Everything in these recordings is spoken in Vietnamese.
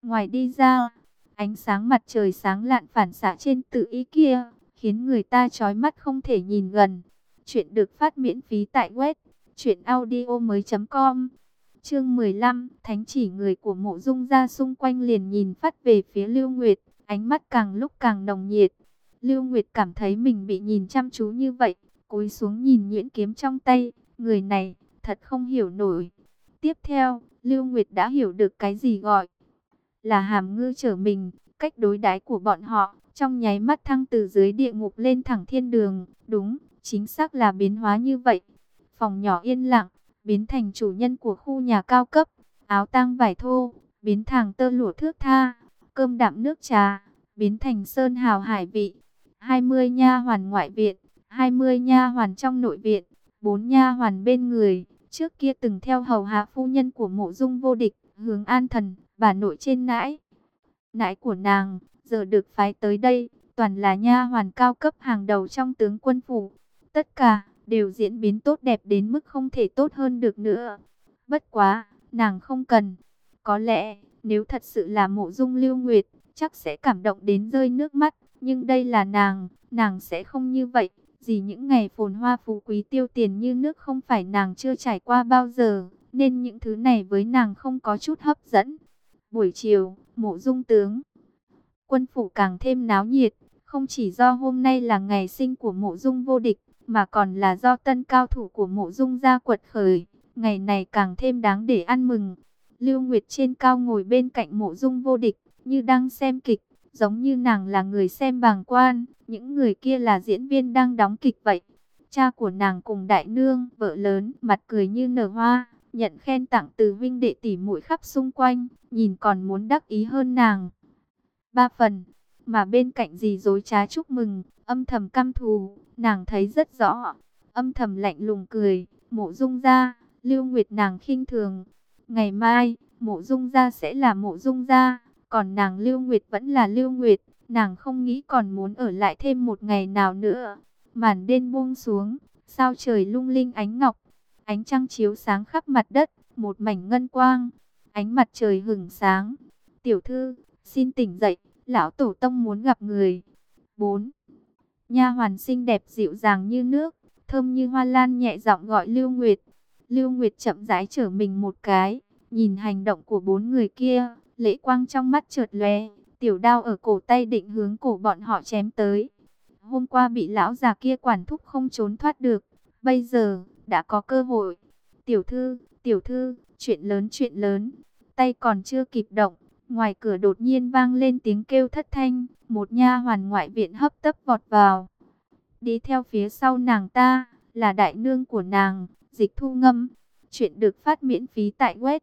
Ngoài đi ra, ánh sáng mặt trời sáng lạn phản xạ trên tự y kia, khiến người ta chói mắt không thể nhìn gần. Chuyện được phát miễn phí tại web truyệnaudiomoi.com. Chương 15, Thánh chỉ người của Mộ Dung gia xung quanh liền nhìn phát về phía Lưu Nguyệt, ánh mắt càng lúc càng nồng nhiệt. Lưu Nguyệt cảm thấy mình bị nhìn chăm chú như vậy, cúi xuống nhìn nhuyễn kiếm trong tay, người này thật không hiểu nổi. Tiếp theo, Lưu Nguyệt đã hiểu được cái gì gọi là hàm ngư trở mình, cách đối đãi của bọn họ, trong nháy mắt thăng từ dưới địa ngục lên thẳng thiên đường, đúng, chính xác là biến hóa như vậy. Phòng nhỏ yên lặng, biến thành chủ nhân của khu nhà cao cấp, áo tang vải thô, biến thành tơ lụa thước tha, cơm đạm nước trà, biến thành sơn hào hải vị. 20 nha hoàn ngoại viện, 20 nha hoàn trong nội viện, 4 nha hoàn bên người, trước kia từng theo hầu hạ phu nhân của Mộ Dung Vô Địch, Hướng An Thần, bà nội trên nãi. Nãi của nàng, giờ được phái tới đây, toàn là nha hoàn cao cấp hàng đầu trong tướng quân phủ. Tất cả đều diễn biến tốt đẹp đến mức không thể tốt hơn được nữa. Bất quá, nàng không cần. Có lẽ, nếu thật sự là Mộ Dung Lưu Nguyệt, chắc sẽ cảm động đến rơi nước mắt. Nhưng đây là nàng sẽ không như vậy. Vì những ngày phồn hoa phú quý tiêu tiền như nước không phải nàng chưa trải qua bao giờ, nên những thứ này với nàng không có chút hấp dẫn. Buổi chiều, Mộ Dung tướng quân phủ càng thêm náo nhiệt, không chỉ do hôm nay là ngày sinh của Mộ Dung Vô Địch, mà còn là do tân cao thủ của Mộ Dung gia quật khởi, ngày này càng thêm đáng để ăn mừng. Lưu Nguyệt trên cao ngồi bên cạnh Mộ Dung Vô Địch, như đang xem kịch, giống như nàng là người xem bàng quan, những người kia là diễn viên đang đóng kịch vậy. Cha của nàng cùng đại nương, vợ lớn, mặt cười như nở hoa, nhận khen tặng từ huynh đệ tỷ muội khắp xung quanh, nhìn còn muốn đắc ý hơn nàng 3 phần. Mà bên cạnh dì dối trá chúc mừng, âm thầm căm thù, nàng thấy rất rõ, âm thầm lạnh lùng cười. Mộ Dung gia, Lưu Nguyệt nàng khinh thường. Ngày mai, Mộ Dung gia sẽ là Mộ Dung gia, còn nàng Lưu Nguyệt vẫn là Lưu Nguyệt, nàng không nghĩ còn muốn ở lại thêm một ngày nào nữa. Màn đêm buông xuống, sao trời lung linh ánh ngọc, ánh trăng chiếu sáng khắp mặt đất, một mảnh ngân quang, ánh mặt trời hửng sáng. Tiểu thư, xin tỉnh dậy, lão tổ tông muốn gặp người. 4. Nha hoàn xinh đẹp dịu dàng như nước, thơm như hoa lan nhẹ giọng gọi Lưu Nguyệt. Lưu Nguyệt chậm rãi trở mình một cái, nhìn hành động của 4 người kia, lệ quang trong mắt chợt lóe, tiểu đao ở cổ tay định hướng cổ bọn họ chém tới. Hôm qua bị lão già kia quản thúc không trốn thoát được, bây giờ đã có cơ hội. Tiểu thư, chuyện lớn. Tay còn chưa kịp động, ngoài cửa đột nhiên vang lên tiếng kêu thất thanh, một nha hoàn ngoại viện hấp tấp vọt vào. Đi theo phía sau nàng ta, là đại nương của nàng, Dịch Thu Ngâm. Chuyện được phát miễn phí tại web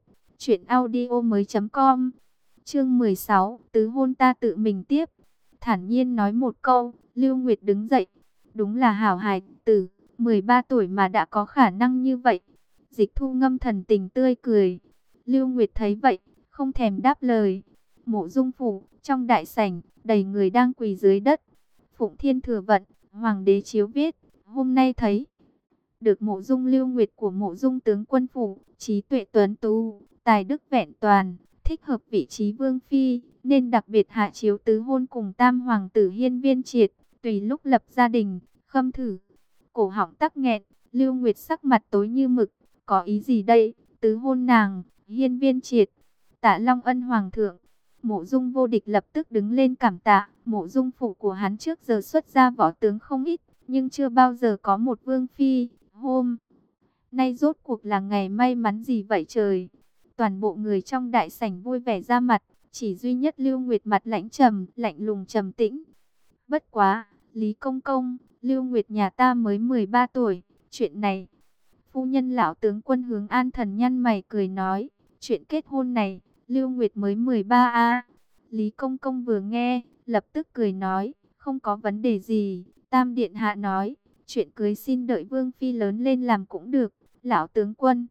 truyệnaudiomoi.com. Chương 16, tứ hôn ta tự mình tiếp. Thản nhiên nói một câu, Lưu Nguyệt đứng dậy. Đúng là hảo hài tử, 13 tuổi mà đã có khả năng như vậy. Dịch Thu Ngâm thần tình tươi cười. Lưu Nguyệt thấy vậy, không thèm đáp lời. Mộ Dung phủ, trong đại sảnh, đầy người đang quỳ dưới đất. Phụng Thiên Thừa Vận, Hoàng đế chiếu viết, hôm nay thấy được Mộ Dung Lưu Nguyệt của Mộ Dung tướng quân phủ, trí tuệ tuấn tú, tài đức vẹn toàn, thích hợp vị trí vương phi, nên đặc biệt hạ chiếu tứ hôn cùng tam hoàng tử Hiên Viên Triệt, tùy lúc lập gia đình. Khâm thử, cổ họng tắc nghẹn, Lưu Nguyệt sắc mặt tối như mực, có ý gì đây? Tứ hôn nàng, Hiên Viên Triệt, Tạ Long Ân hoàng thượng. Mộ Dung Vô Địch lập tức đứng lên cảm tạ. Mộ Dung phủ của hắn trước giờ xuất ra võ tướng không ít, nhưng chưa bao giờ có một vương phi. Hôm nay rốt cuộc là ngày may mắn gì vậy trời? Toàn bộ người trong đại sảnh vui vẻ ra mặt, chỉ duy nhất Lưu Nguyệt mặt lạnh lùng trầm tĩnh. Bất quá, Lý Công Công, Lưu Nguyệt nhà ta mới 13 tuổi, chuyện này. Phu nhân lão tướng quân Hướng An Thần nhăn mày cười nói, chuyện kết hôn này, Lưu Nguyệt mới 13 a. Lý Công Công vừa nghe, lập tức cười nói, không có vấn đề gì. Tam điện hạ nói, chuyện cưới xin đợi vương phi lớn lên làm cũng được. Lão tướng quân,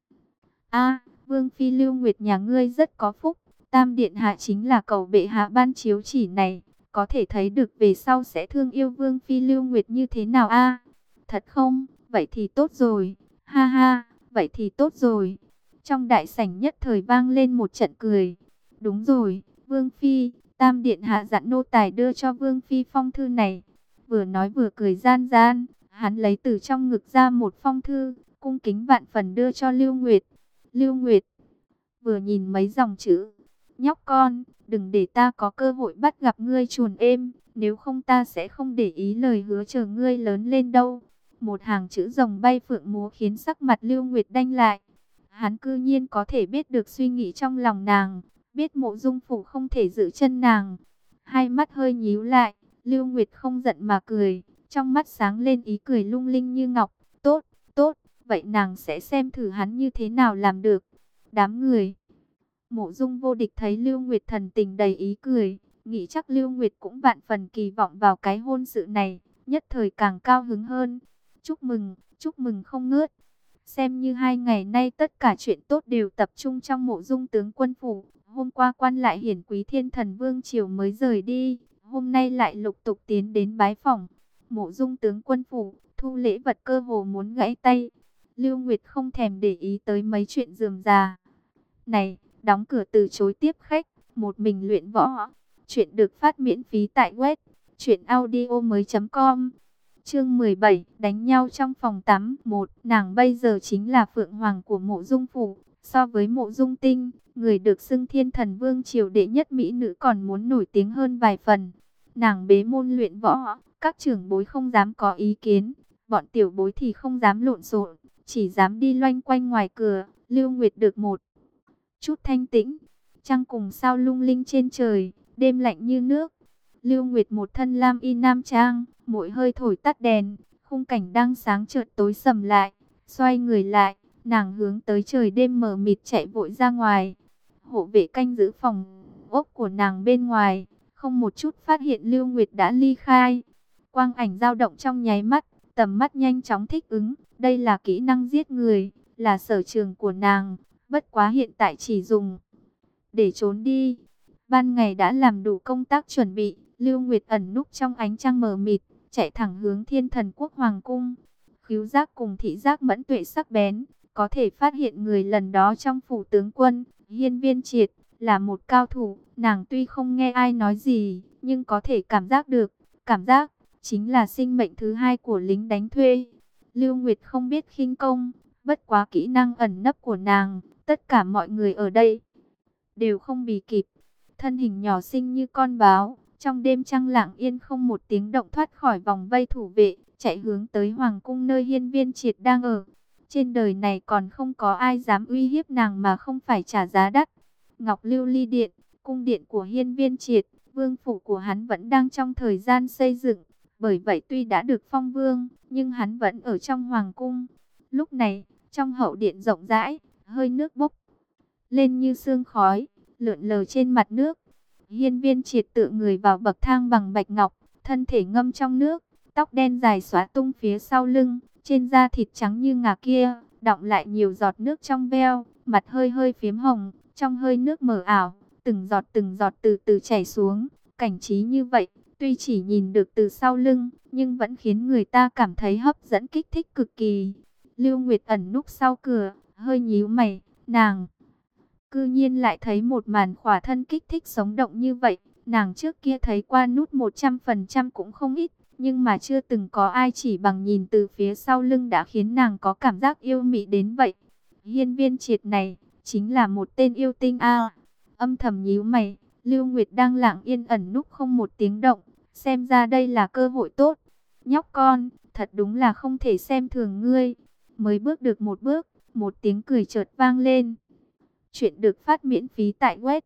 a, vương phi Lưu Nguyệt nhà ngươi rất có phúc. Tam điện hạ chính là cầu bệ hạ ban chiếu chỉ này, có thể thấy được về sau sẽ thương yêu vương phi Lưu Nguyệt như thế nào a. Thật không? Vậy thì tốt rồi. Ha ha, vậy thì tốt rồi. Trong đại sảnh nhất thời vang lên một trận cười. Đúng rồi, Vương Phi, Tam Điện hạ dặn nô tài đưa cho Vương Phi phong thư này. Vừa nói vừa cười gian gian, hắn lấy từ trong ngực ra một phong thư, cung kính vạn phần đưa cho Lưu Nguyệt. Lưu Nguyệt vừa nhìn mấy dòng chữ, nhóc con, đừng để ta có cơ hội bắt gặp ngươi chuồn êm, nếu không ta sẽ không để ý lời hứa chờ ngươi lớn lên đâu. Một hàng chữ rồng bay phượng múa khiến sắc mặt Lưu Nguyệt đanh lại. Hắn cư nhiên có thể biết được suy nghĩ trong lòng nàng, biết Mộ Dung Phủ không thể giữ chân nàng. Hai mắt hơi nhíu lại, Lưu Nguyệt không giận mà cười, trong mắt sáng lên ý cười lung linh như ngọc. Tốt, tốt, vậy nàng sẽ xem thử hắn như thế nào làm được. Đám người Mộ Dung Vô Địch thấy Lưu Nguyệt thần tình đầy ý cười, nghĩ chắc Lưu Nguyệt cũng vạn phần kỳ vọng vào cái hôn sự này, nhất thời càng cao hứng hơn. Chúc mừng không ngớt. Xem như 2 ngày nay tất cả chuyện tốt đều tập trung trong Mộ Dung tướng quân phủ. Hôm qua quan lại hiển quý Thiên Thần Vương triều mới rời đi, hôm nay lại lục tục tiến đến bái phỏng. Mộ Dung tướng quân phủ, thu lễ vật cơ hồ muốn gãy tay. Lưu Nguyệt không thèm để ý tới mấy chuyện rườm rà này, đóng cửa từ chối tiếp khách, một mình luyện võ. Chuyện được phát miễn phí tại web truyệnaudiomoi.com. Chương 17, đánh nhau trong phòng tắm. Nàng bây giờ chính là phượng hoàng của Mộ Dung phủ, so với Mộ Dung Tinh, người được xưng Thiên Thần Vương triều đệ nhất mỹ nữ còn muốn nổi tiếng hơn vài phần. Nàng bế môn luyện võ, các trưởng bối không dám có ý kiến, bọn tiểu bối thì không dám lộn xộn, chỉ dám đi loanh quanh ngoài cửa. Lưu Nguyệt được một chút thanh tĩnh, trăng cùng sao lung linh trên trời, đêm lạnh như nước. Lưu Nguyệt một thân lam y nam trang, mỗi hơi thổi tắt đèn, khung cảnh đang sáng chợt tối sầm lại. Xoay người lại, nàng hướng tới trời đêm mờ mịt chạy vội ra ngoài. Hộ vệ canh giữ phòng ốc của nàng bên ngoài, không một chút phát hiện Lưu Nguyệt đã ly khai. Quang ảnh dao động trong nháy mắt, tầm mắt nhanh chóng thích ứng. Đây là kỹ năng giết người, là sở trường của nàng, bất quá hiện tại chỉ dùng để trốn đi. Ban ngày đã làm đủ công tác chuẩn bị, Lưu Nguyệt ẩn núp trong ánh trăng mờ mịt, chạy thẳng hướng Thiên Thần Quốc Hoàng cung. Khứu giác cùng thị giác mẫn tuệ sắc bén, có thể phát hiện người lần đó trong phủ tướng quân, Hiên Viên Triệt, là một cao thủ. Nàng tuy không nghe ai nói gì, nhưng có thể cảm giác được, cảm giác chính là sinh mệnh thứ hai của lính đánh thuê. Lưu Nguyệt không biết khinh công, bất quá kỹ năng ẩn nấp của nàng, tất cả mọi người ở đây đều không bì kịp. Thân hình nhỏ xinh như con báo, trong đêm trăng lặng yên không một tiếng động thoát khỏi vòng vây thủ vệ, chạy hướng tới hoàng cung nơi Hiên Viên Triệt đang ở. Trên đời này còn không có ai dám uy hiếp nàng mà không phải trả giá đắt. Ngọc Lưu Ly Điện, cung điện của Hiên Viên Triệt, vương phủ của hắn vẫn đang trong thời gian xây dựng. Bởi vậy tuy đã được phong vương, nhưng hắn vẫn ở trong hoàng cung. Lúc này, trong hậu điện rộng rãi, hơi nước bốc lên như sương khói, lượn lờ trên mặt nước. Hiên Viên Triệt tựa người vào bậc thang bằng bạch ngọc, thân thể ngâm trong nước, tóc đen dài xóa tung phía sau lưng, trên da thịt trắng như ngà kia, đọng lại nhiều giọt nước trong veo, mặt hơi hơi phiếm hồng, trong hơi nước mờ ảo, từng giọt từ từ chảy xuống. Cảnh trí như vậy, tuy chỉ nhìn được từ sau lưng, nhưng vẫn khiến người ta cảm thấy hấp dẫn kích thích cực kỳ. Lưu Nguyệt ẩn núp sau cửa, hơi nhíu mày, nàng cư nhiên lại thấy một màn khỏa thân kích thích sống động như vậy. Nàng trước kia thấy qua nút 100% cũng không ít, nhưng mà chưa từng có ai chỉ bằng nhìn từ phía sau lưng đã khiến nàng có cảm giác yêu mị đến vậy. Hiên Viên Triệt này, chính là một tên yêu tinh a. Âm thầm nhíu mày, Lưu Nguyệt đang lặng yên ẩn núp không một tiếng động, xem ra đây là cơ hội tốt. Nhóc con, thật đúng là không thể xem thường ngươi. Mới bước được một bước, một tiếng cười chợt vang lên. Chuyện được phát miễn phí tại web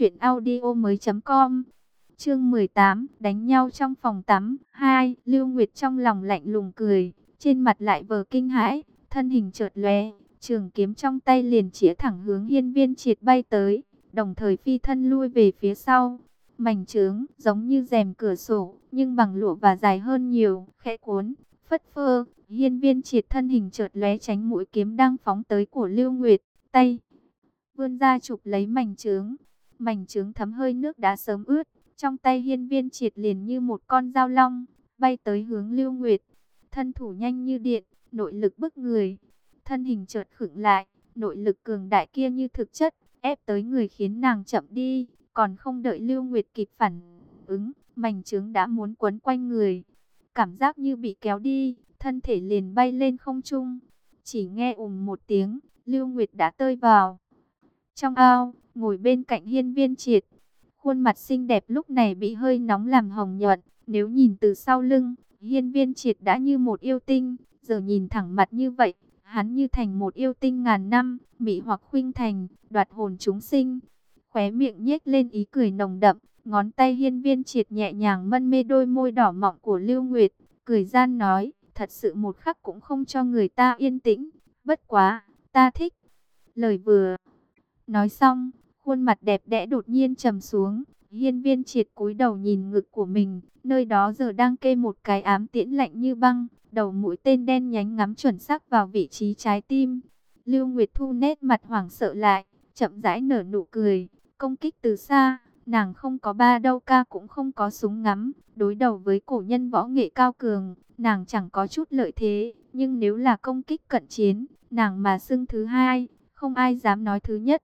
truyệnaudiomoi.com. Chương 18, đánh nhau trong phòng tắm 2. Lưu Nguyệt trong lòng lạnh lùng cười, trên mặt lại vờ kinh hãi, thân hình chợt lóe, trường kiếm trong tay liền chĩa thẳng hướng Hiên Viên Triệt bay tới, đồng thời phi thân lui về phía sau. Mảnh trướng giống như rèm cửa sổ, nhưng bằng lụa và dài hơn nhiều, khẽ cuốn, phất phơ. Hiên Viên Triệt thân hình chợt lóe tránh mũi kiếm đang phóng tới của Lưu Nguyệt, tay vươn ra chụp lấy mảnh trướng thấm hơi nước đã sớm ướt, trong tay Hiên Viên Triệt liền như một con dao long, bay tới hướng Lưu Nguyệt. Thân thủ nhanh như điện, nội lực bức người. Thân hình chợt khựng lại, nội lực cường đại kia như thực chất, ép tới người khiến nàng chậm đi, Còn không đợi Lưu Nguyệt kịp phản ứng, mảnh trướng đã muốn quấn quanh người. Cảm giác như bị kéo đi, thân thể liền bay lên không trung. Chỉ nghe một tiếng, Lưu Nguyệt đã tơi vào trong ao, ngồi bên cạnh Hiên Viên Triệt. Khuôn mặt xinh đẹp lúc này bị hơi nóng làm hồng nhuận. Nếu nhìn từ sau lưng, Hiên Viên Triệt đã như một yêu tinh. Giờ nhìn thẳng mặt như vậy, hắn như thành một yêu tinh ngàn năm, mị hoặc khuynh thành, đoạt hồn chúng sinh. Khóe miệng nhếch lên ý cười nồng đậm, ngón tay Hiên Viên Triệt nhẹ nhàng mân mê đôi môi đỏ mọng của Lưu Nguyệt, cười gian nói, thật sự một khắc cũng không cho người ta yên tĩnh, bất quá, ta thích. Lời vừa nói xong, khuôn mặt đẹp đẽ đột nhiên trầm xuống, Hiên Viên Triệt cúi đầu nhìn ngực của mình, nơi đó giờ đang kê một cái ám tiễn lạnh như băng, đầu mũi tên đen nhánh ngắm chuẩn xác vào vị trí trái tim. Lưu Nguyệt thu nét mặt hoảng sợ lại, chậm rãi nở nụ cười, công kích từ xa, nàng không có ba đâu ca cũng không có súng ngắm, đối đầu với cổ nhân võ nghệ cao cường, nàng chẳng có chút lợi thế, nhưng nếu là công kích cận chiến, nàng mà xưng thứ hai, không ai dám nói thứ nhất.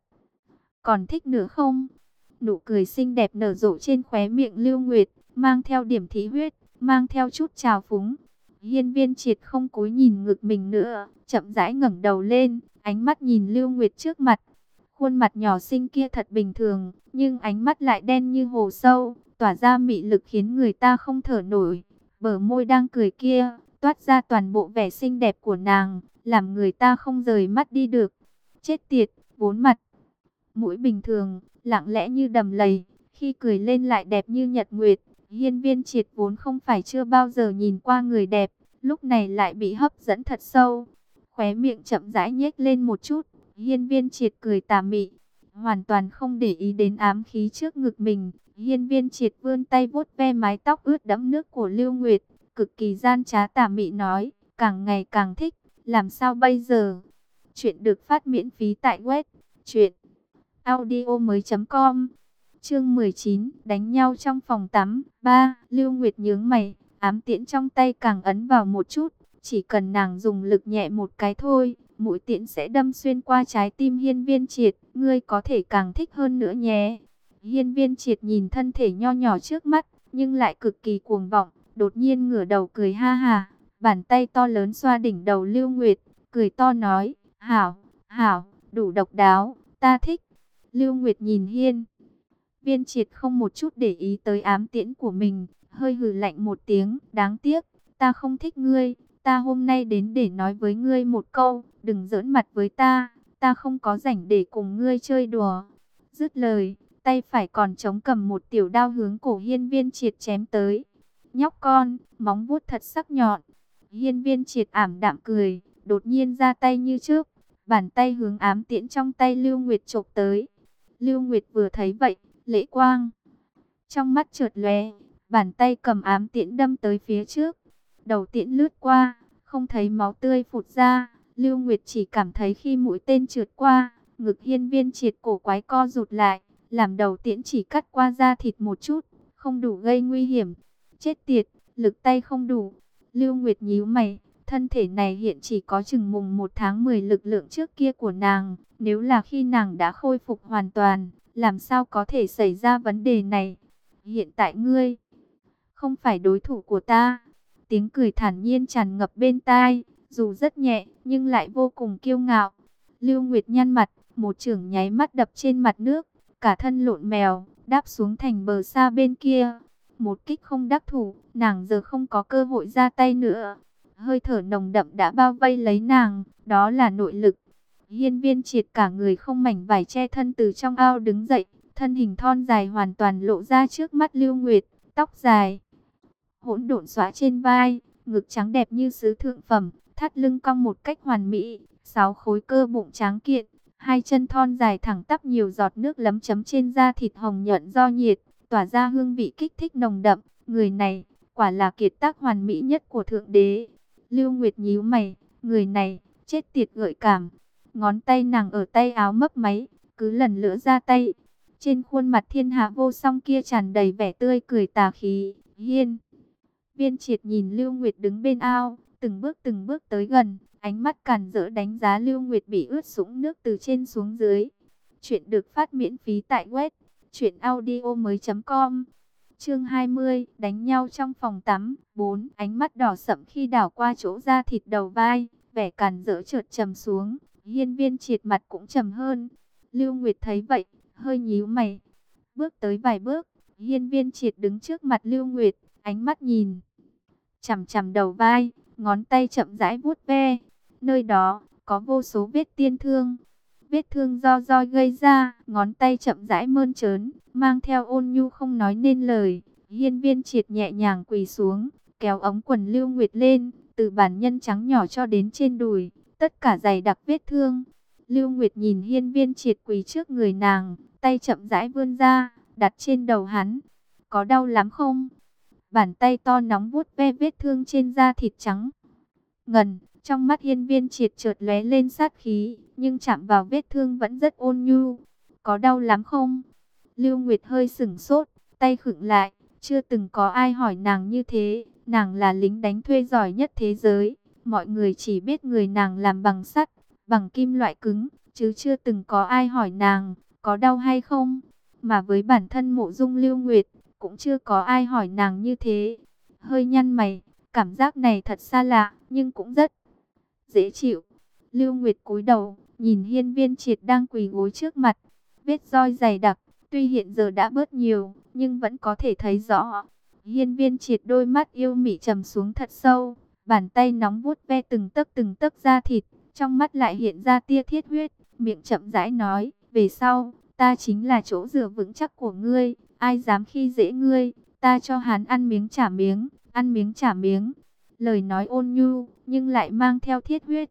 Còn thích nữa không? Nụ cười xinh đẹp nở rộ trên khóe miệng Lưu Nguyệt, mang theo điểm thí huyết, mang theo chút trào phúng. Hiên Viên Triệt không cúi nhìn ngực mình nữa, chậm rãi ngẩng đầu lên, ánh mắt nhìn Lưu Nguyệt trước mặt. Khuôn mặt nhỏ xinh kia thật bình thường, nhưng ánh mắt lại đen như hồ sâu, tỏa ra mị lực khiến người ta không thở nổi. Bờ môi đang cười kia, toát ra toàn bộ vẻ xinh đẹp của nàng, làm người ta không rời mắt đi được. Chết tiệt, vốn mặt mũi bình thường, lặng lẽ như đầm lầy, khi cười lên lại đẹp như nhật nguyệt. Hiên Viên Triệt vốn không phải chưa bao giờ nhìn qua người đẹp, lúc này lại bị hấp dẫn thật sâu. Khóe miệng chậm rãi nhếch lên một chút, Hiên Viên Triệt cười tà mị, hoàn toàn không để ý đến ám khí trước ngực mình. Hiên Viên Triệt vươn tay vuốt ve mái tóc ướt đẫm nước của Lưu Nguyệt, cực kỳ gian trá tà mị nói, càng ngày càng thích, làm sao bây giờ? Chuyện được phát miễn phí tại web truyệnaudiomoi.com. Chương 19, đánh nhau trong phòng tắm. 3. Lưu Nguyệt nhướng mày, ám tiễn trong tay càng ấn vào một chút, chỉ cần nàng dùng lực nhẹ một cái thôi, mũi tiễn sẽ đâm xuyên qua trái tim Hiên Viên Triệt, ngươi có thể càng thích hơn nữa nhé. Hiên Viên Triệt nhìn thân thể nho nhỏ trước mắt, nhưng lại cực kỳ cuồng vọng, đột nhiên ngửa đầu cười ha ha, bàn tay to lớn xoa đỉnh đầu Lưu Nguyệt, cười to nói, hảo, hảo, đủ độc đáo, ta thích. Lưu Nguyệt nhìn Hiên Viên Triệt không một chút để ý tới ám tiễn của mình, hơi hừ lạnh một tiếng, đáng tiếc, ta không thích ngươi, ta hôm nay đến để nói với ngươi một câu, đừng giỡn mặt với ta không có rảnh để cùng ngươi chơi đùa. Dứt lời, tay phải còn chống cầm một tiểu đao hướng cổ Hiên Viên Triệt chém tới. Nhóc con, móng vuốt thật sắc nhọn. Hiên Viên Triệt ảm đạm cười, đột nhiên ra tay như trước, bàn tay hướng ám tiễn trong tay Lưu Nguyệt chộp tới. Lưu Nguyệt vừa thấy vậy, lệ quang trong mắt chợt lóe, bàn tay cầm ám tiễn đâm tới phía trước. Đầu tiễn lướt qua, không thấy máu tươi phụt ra, Lưu Nguyệt chỉ cảm thấy khi mũi tên trượt qua, ngực Hiên Viên Triệt cổ quái co rụt lại, làm đầu tiễn chỉ cắt qua da thịt một chút, không đủ gây nguy hiểm. Chết tiệt, lực tay không đủ. Lưu Nguyệt nhíu mày, thân thể này hiện chỉ có chừng mùng 1 tháng 10 lực lượng trước kia của nàng, nếu là khi nàng đã khôi phục hoàn toàn, làm sao có thể xảy ra vấn đề này? Hiện tại ngươi không phải đối thủ của ta. Tiếng cười thản nhiên tràn ngập bên tai, dù rất nhẹ nhưng lại vô cùng kiêu ngạo. Lưu Nguyệt nhăn mặt, một chưởng nháy mắt đập trên mặt nước, cả thân lộn mèo, đáp xuống thành bờ xa bên kia. Một kích không đắc thủ, nàng giờ không có cơ hội ra tay nữa. Hơi thở nồng đậm đã bao vây lấy nàng, đó là nội lực. Hiên Viên Triệt cả người không mảnh vải che thân từ trong ao đứng dậy, thân hình thon dài hoàn toàn lộ ra trước mắt Lưu Nguyệt, tóc dài hỗn độn xõa trên vai, ngực trắng đẹp như sứ thượng phẩm, thắt lưng cong một cách hoàn mỹ, 6 khối cơ bụng tráng kiện, hai chân thon dài thẳng tắp nhiều giọt nước lấm chấm trên da thịt hồng nhuận do nhiệt, tỏa ra hương vị kích thích nồng đậm. Người này quả là kiệt tác hoàn mỹ nhất của thượng đế. Lưu Nguyệt nhíu mày, người này chết tiệt gợi cảm. Ngón tay nàng ở tay áo mấp máy, cứ lần nữa ra tay. Trên khuôn mặt thiên hạ vô song kia tràn đầy vẻ tươi cười tà khí. Hiên Viên Triệt nhìn Lưu Nguyệt đứng bên ao, từng bước tới gần, ánh mắt càn rỡ đánh giá Lưu Nguyệt bị ướt sũng nước từ trên xuống dưới. Chuyện được phát miễn phí tại web Chuyện audio mới.com. Chương 20, đánh nhau trong phòng tắm. 4. Ánh mắt đỏ sẫm khi đảo qua chỗ da thịt đầu vai, vẻ càn rỡ chợt trầm xuống. Hiên Viên Triệt mặt cũng trầm hơn. Lưu Nguyệt thấy vậy, hơi nhíu mày. Bước tới vài bước, Hiên Viên Triệt đứng trước mặt Lưu Nguyệt, ánh mắt nhìn chằm chằm đầu vai, ngón tay chậm rãi vuốt ve. Nơi đó có vô số vết tiên thương. Vết thương do roi gây ra, ngón tay chậm rãi mơn trớn, mang theo ôn nhu không nói nên lời. Hiên Viên Triệt nhẹ nhàng quỳ xuống, kéo ống quần Lưu Nguyệt lên, từ bàn nhân trắng nhỏ cho đến trên đùi, tất cả dày đặc vết thương. Lưu Nguyệt nhìn Hiên Viên Triệt quỳ trước người nàng, tay chậm rãi vươn ra, đặt trên đầu hắn. Có đau lắm không? Bàn tay to nóng vuốt ve vết thương trên da thịt trắng ngần. Trong mắt Hiên Viên Triệt chợt lóe lên sát khí, nhưng chạm vào vết thương vẫn rất ôn nhu. Có đau lắm không? Lưu Nguyệt hơi sửng sốt, tay khựng lại. Chưa từng có ai hỏi nàng như thế. Nàng là lính đánh thuê giỏi nhất thế giới. Mọi người chỉ biết người nàng làm bằng sắt, bằng kim loại cứng, chứ chưa từng có ai hỏi nàng có đau hay không. Mà với bản thân Mộ Dung Lưu Nguyệt, cũng chưa có ai hỏi nàng như thế. Hơi nhăn mày, cảm giác này thật xa lạ, nhưng cũng rất dễ chịu. Lưu Nguyệt cúi đầu, nhìn Hiên Viên Triệt đang quỳ gối trước mặt. Vết roi dày đặc, tuy hiện giờ đã bớt nhiều, nhưng vẫn có thể thấy rõ. Hiên Viên Triệt đôi mắt yêu mị trầm xuống thật sâu, bàn tay nóng vuốt ve từng tấc da thịt, trong mắt lại hiện ra tia thiết huyết, miệng chậm rãi nói, về sau, ta chính là chỗ dựa vững chắc của ngươi, ai dám khi dễ ngươi, ta cho hắn ăn miếng trả miếng, ăn miếng trả miếng. Lời nói ôn nhu, nhưng lại mang theo thiết huyết,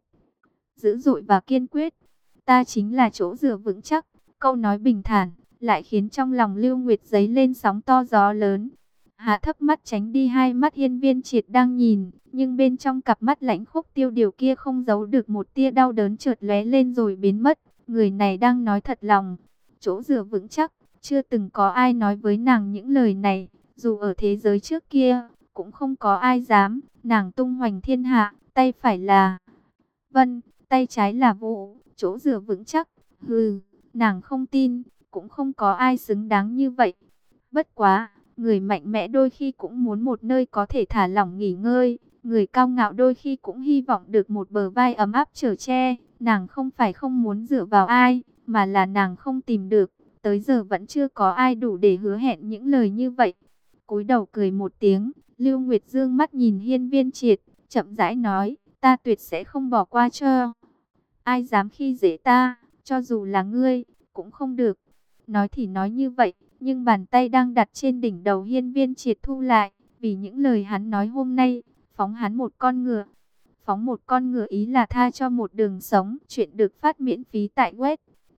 dữ dội và kiên quyết. Ta chính là chỗ dựa vững chắc. Câu nói bình thản, lại khiến trong lòng Lưu Nguyệt dấy lên sóng to gió lớn. Hạ thấp mắt tránh đi hai mắt Hiên Viên Triệt đang nhìn, nhưng bên trong cặp mắt lãnh khốc tiêu điều kia không giấu được một tia đau đớn chợt lóe lên rồi biến mất. Người này đang nói thật lòng. Chỗ dựa vững chắc, chưa từng có ai nói với nàng những lời này, dù ở thế giới trước kia, cũng không có ai dám. Nàng tung hoành thiên hạ, tay phải là Vân, tay trái là Vũ, chỗ dựa vững chắc. Hừ, nàng không tin, cũng không có ai xứng đáng như vậy. Bất quá, người mạnh mẽ đôi khi cũng muốn một nơi có thể thả lỏng nghỉ ngơi. Người cao ngạo đôi khi cũng hy vọng được một bờ vai ấm áp chở che. Nàng không phải không muốn dựa vào ai, mà là nàng không tìm được. Tới giờ vẫn chưa có ai đủ để hứa hẹn những lời như vậy. Cúi đầu cười một tiếng, Lưu Nguyệt dương mắt nhìn Hiên Viên Triệt, chậm rãi nói, ta tuyệt sẽ không bỏ qua cho ai dám khi dễ ta, cho dù là ngươi, cũng không được. Nói thì nói như vậy, nhưng bàn tay đang đặt trên đỉnh đầu Hiên Viên Triệt thu lại, vì những lời hắn nói hôm nay, phóng hắn một con ngựa. Phóng một con ngựa ý là tha cho một đường sống. Chuyện được phát miễn phí tại web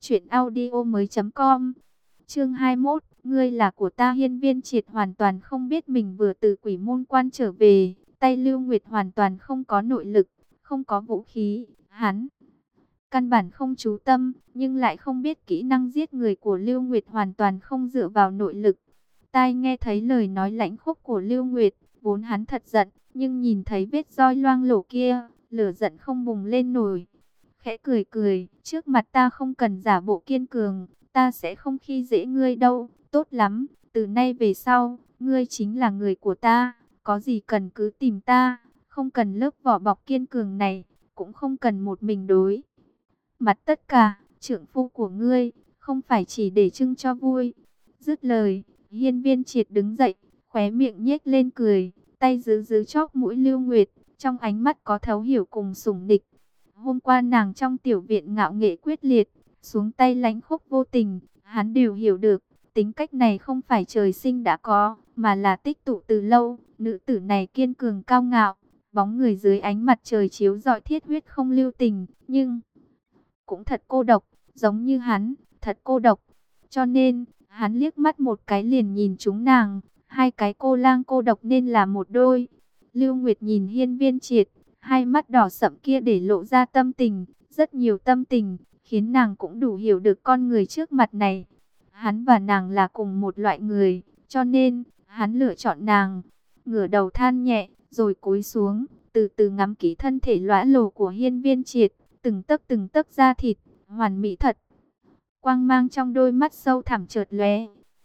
truyệnaudiomoi.com. Chương 21, ngươi là của ta. Hiên Viên Triệt hoàn toàn không biết mình vừa từ Quỷ Môn Quan trở về, tay Lưu Nguyệt hoàn toàn không có nội lực, không có vũ khí, hắn căn bản không chú tâm, nhưng lại không biết kỹ năng giết người của Lưu Nguyệt hoàn toàn không dựa vào nội lực. Tai nghe thấy lời nói lãnh khốc của Lưu Nguyệt, vốn hắn thật giận, nhưng nhìn thấy vết roi loang lổ kia, lửa giận không bùng lên nổi. Khẽ cười cười, trước mặt ta không cần giả bộ kiên cường, ta sẽ không khi dễ ngươi đâu. Tốt lắm, từ nay về sau, ngươi chính là người của ta, có gì cần cứ tìm ta, không cần lớp vỏ bọc kiên cường này, cũng không cần một mình đối mặt tất cả. Trượng phu của ngươi không phải chỉ để trưng cho vui. Dứt lời, Hiên Viên Triệt đứng dậy, khóe miệng nhếch lên cười, tay giữ giữ chóp mũi Lưu Nguyệt, trong ánh mắt có thấu hiểu cùng sủng nịch. Hôm qua nàng trong tiểu viện ngạo nghễ quyết liệt, xuống tay lãnh khốc vô tình, hắn đều hiểu được, tính cách này không phải trời sinh đã có, mà là tích tụ từ lâu. Nữ tử này kiên cường cao ngạo, bóng người dưới ánh mặt trời chiếu rọi thiết huyết không lưu tình, nhưng cũng thật cô độc, giống như hắn, thật cô độc. Cho nên, hắn liếc mắt một cái liền nhìn chúng nàng, hai cái cô lang cô độc nên là một đôi. Lưu Nguyệt nhìn Hiên Viên Triệt, hai mắt đỏ sậm kia để lộ ra tâm tình, rất nhiều tâm tình, khiến nàng cũng đủ hiểu được con người trước mặt này. Hắn và nàng là cùng một loại người, cho nên, hắn lựa chọn nàng. Ngửa đầu than nhẹ, rồi cúi xuống, từ từ ngắm kỹ thân thể lõa lồ của Hiên Viên Triệt, từng tấc da thịt, hoàn mỹ thật. Quang mang trong đôi mắt sâu thẳm chợt lóe,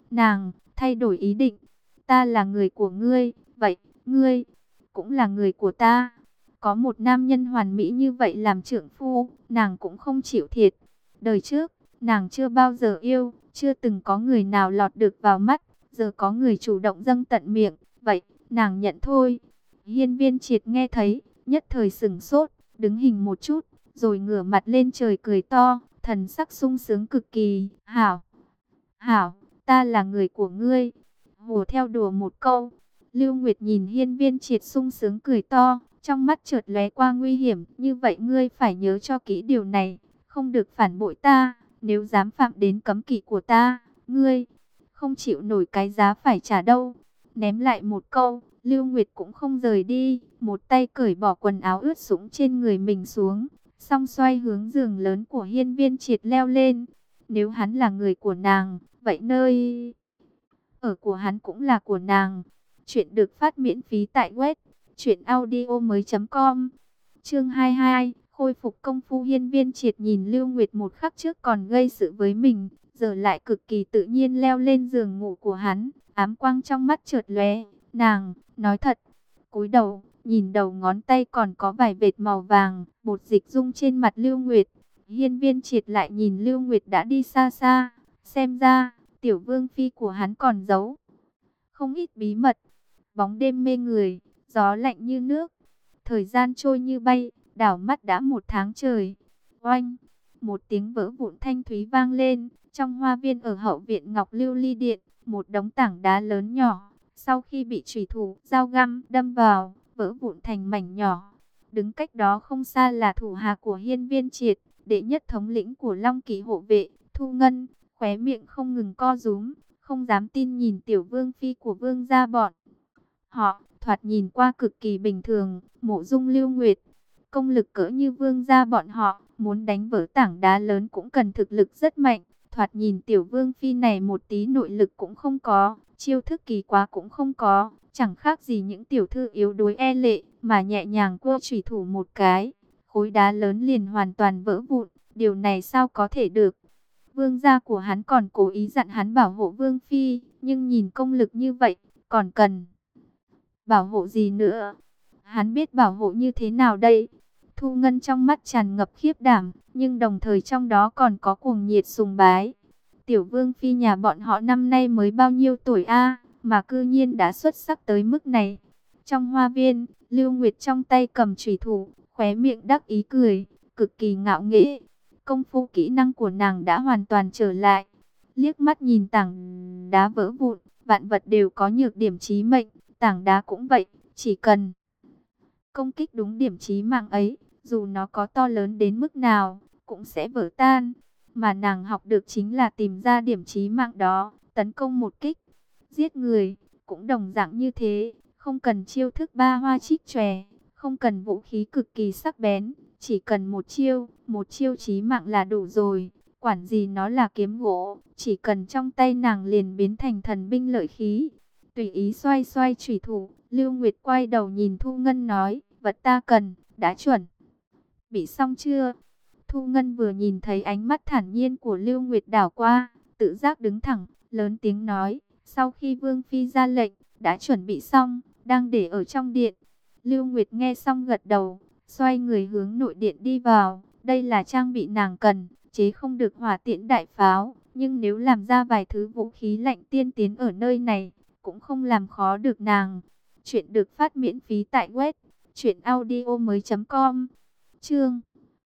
Nàng thay đổi ý định. Ta là người của ngươi, vậy ngươi cũng là người của ta. Có một nam nhân hoàn mỹ như vậy làm trượng phu, nàng cũng không chịu thiệt. Đời trước, nàng chưa bao giờ yêu, chưa từng có người nào lọt được vào mắt, giờ có người chủ động dâng tận miệng, vậy, nàng nhận thôi. Hiên Viên Triệt nghe thấy, nhất thời sửng sốt, đứng hình một chút, rồi ngửa mặt lên trời cười to, thần sắc sung sướng cực kỳ. Hảo, hảo, ta là người của ngươi. Hồ theo đùa một câu. Lưu Nguyệt nhìn Hiên Viên Triệt sung sướng cười to, trong mắt chợt lóe qua nguy hiểm. Như vậy ngươi phải nhớ cho kỹ điều này, không được phản bội ta. Nếu dám phạm đến cấm kỵ của ta, ngươi không chịu nổi cái giá phải trả đâu. Ném lại một câu, Lưu Nguyệt cũng không rời đi, một tay cởi bỏ quần áo ướt sũng trên người mình xuống, xong xoay hướng giường lớn của Hiên Viên Triệt leo lên. Nếu hắn là người của nàng, vậy nơi ở của hắn cũng là của nàng. Chuyện được phát miễn phí tại web truyệnaudiomoi.com. Chương 22, khôi phục công phu. Hiên Viên Triệt nhìn Lưu Nguyệt một khắc trước còn gây sự với mình, giờ lại cực kỳ tự nhiên leo lên giường ngủ của hắn, ám quang trong mắt chợt lóe. Nàng nói thật, cúi đầu nhìn đầu ngón tay còn có vài vệt màu vàng, bột dịch dung trên mặt Lưu Nguyệt. Hiên Viên Triệt lại nhìn Lưu Nguyệt đã đi xa xa, xem ra tiểu vương phi của hắn còn giấu không ít bí mật. Bóng đêm mê người, gió lạnh như nước, thời gian trôi như bay, đảo mắt đã một tháng trời. Oanh, một tiếng vỡ vụn thanh thúy vang lên, trong hoa viên ở hậu viện Ngọc Lưu Ly Điện, một đống tảng đá lớn nhỏ, sau khi bị chủy thủ, dao găm đâm vào, vỡ vụn thành mảnh nhỏ. Đứng cách đó không xa là thủ hạ của Hiên Viên Triệt, đệ nhất thống lĩnh của Long Kỵ hộ vệ, Thu Ngân, khóe miệng không ngừng co rúm, không dám tin nhìn tiểu vương phi của vương gia bọn họ, thoạt nhìn qua cực kỳ bình thường. Mộ Dung Lưu Nguyệt, công lực cỡ như vương gia bọn họ, muốn đánh vỡ tảng đá lớn cũng cần thực lực rất mạnh. Thoạt nhìn tiểu vương phi này một tí nội lực cũng không có, chiêu thức kỳ quá cũng không có, chẳng khác gì những tiểu thư yếu đuối e lệ, mà nhẹ nhàng quơ chủy thủ một cái, khối đá lớn liền hoàn toàn vỡ vụn. Điều này sao có thể được? Vương gia của hắn còn cố ý dặn hắn bảo hộ vương phi, nhưng nhìn công lực như vậy, còn cần bảo hộ gì nữa? Hắn biết bảo hộ như thế nào đây? Thu Ngân trong mắt tràn ngập khiếp đảm, nhưng đồng thời trong đó còn có cuồng nhiệt sùng bái. Tiểu vương phi nhà bọn họ năm nay mới bao nhiêu tuổi a, mà cư nhiên đã xuất sắc tới mức này. Trong hoa viên, Lưu Nguyệt trong tay cầm chủy thủ, khóe miệng đắc ý cười, cực kỳ ngạo nghễ. Công phu kỹ năng của nàng đã hoàn toàn trở lại. Liếc mắt nhìn tảng đá vỡ vụn, vạn vật đều có nhược điểm chí mệnh, tảng đá cũng vậy, chỉ cần công kích đúng điểm chí mạng ấy, dù nó có to lớn đến mức nào, cũng sẽ vỡ tan. Mà nàng học được chính là tìm ra điểm chí mạng đó, tấn công một kích, giết người, cũng đồng dạng như thế, không cần chiêu thức ba hoa trích chòe, không cần vũ khí cực kỳ sắc bén, chỉ cần một chiêu chí mạng là đủ rồi. Quản gì nó là kiếm gỗ, chỉ cần trong tay nàng liền biến thành thần binh lợi khí. Tùy ý xoay xoay chủy thủ, Lưu Nguyệt quay đầu nhìn Thu Ngân nói, vật ta cần, đã chuẩn bị xong chưa? Thu Ngân vừa nhìn thấy ánh mắt thản nhiên của Lưu Nguyệt đảo qua, tự giác đứng thẳng, lớn tiếng nói, sau khi Vương Phi ra lệnh, đã chuẩn bị xong, đang để ở trong điện. Lưu Nguyệt nghe xong gật đầu, xoay người hướng nội điện đi vào. Đây là trang bị nàng cần, chế không được hỏa tiễn đại pháo, nhưng nếu làm ra vài thứ vũ khí lạnh tiên tiến ở nơi này, cũng không làm khó được nàng. Chuyện được phát miễn phí tại web truyệnaudiomoi.com. Chương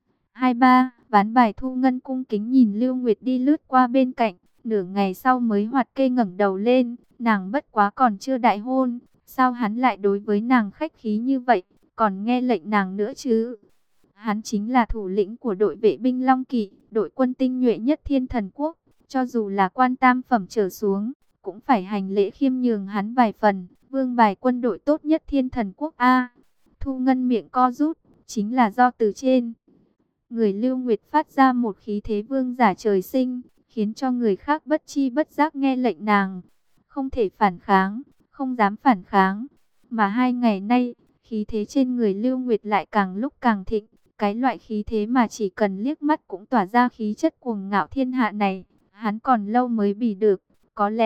23, ván bài. Thu Ngân cung kính nhìn Lưu Nguyệt đi lướt qua bên cạnh, nửa ngày sau mới hoạt kê ngẩng đầu lên. Nàng bất quá còn chưa đại hôn, sao hắn lại đối với nàng khách khí như vậy, còn nghe lệnh nàng nữa chứ? Hắn chính là thủ lĩnh của đội vệ binh Long Kỵ, đội quân tinh nhuệ nhất Thiên Thần Quốc, cho dù là quan tam phẩm trở xuống, cũng phải hành lễ khiêm nhường hắn vài phần. Vương bài quân đội tốt nhất Thiên Thần Quốc a. Thu Ngân miệng co rút, chính là do từ trên người Lưu Nguyệt phát ra một khí thế vương giả trời sinh, khiến cho người khác bất chi bất giác nghe lệnh nàng, không thể phản kháng, không dám phản kháng. Mà 2 ngày nay, khí thế trên người Lưu Nguyệt lại càng lúc càng thịnh, cái loại khí thế mà chỉ cần liếc mắt cũng tỏa ra khí chất cuồng ngạo thiên hạ này, hắn còn lâu mới bì được. Có lẽ,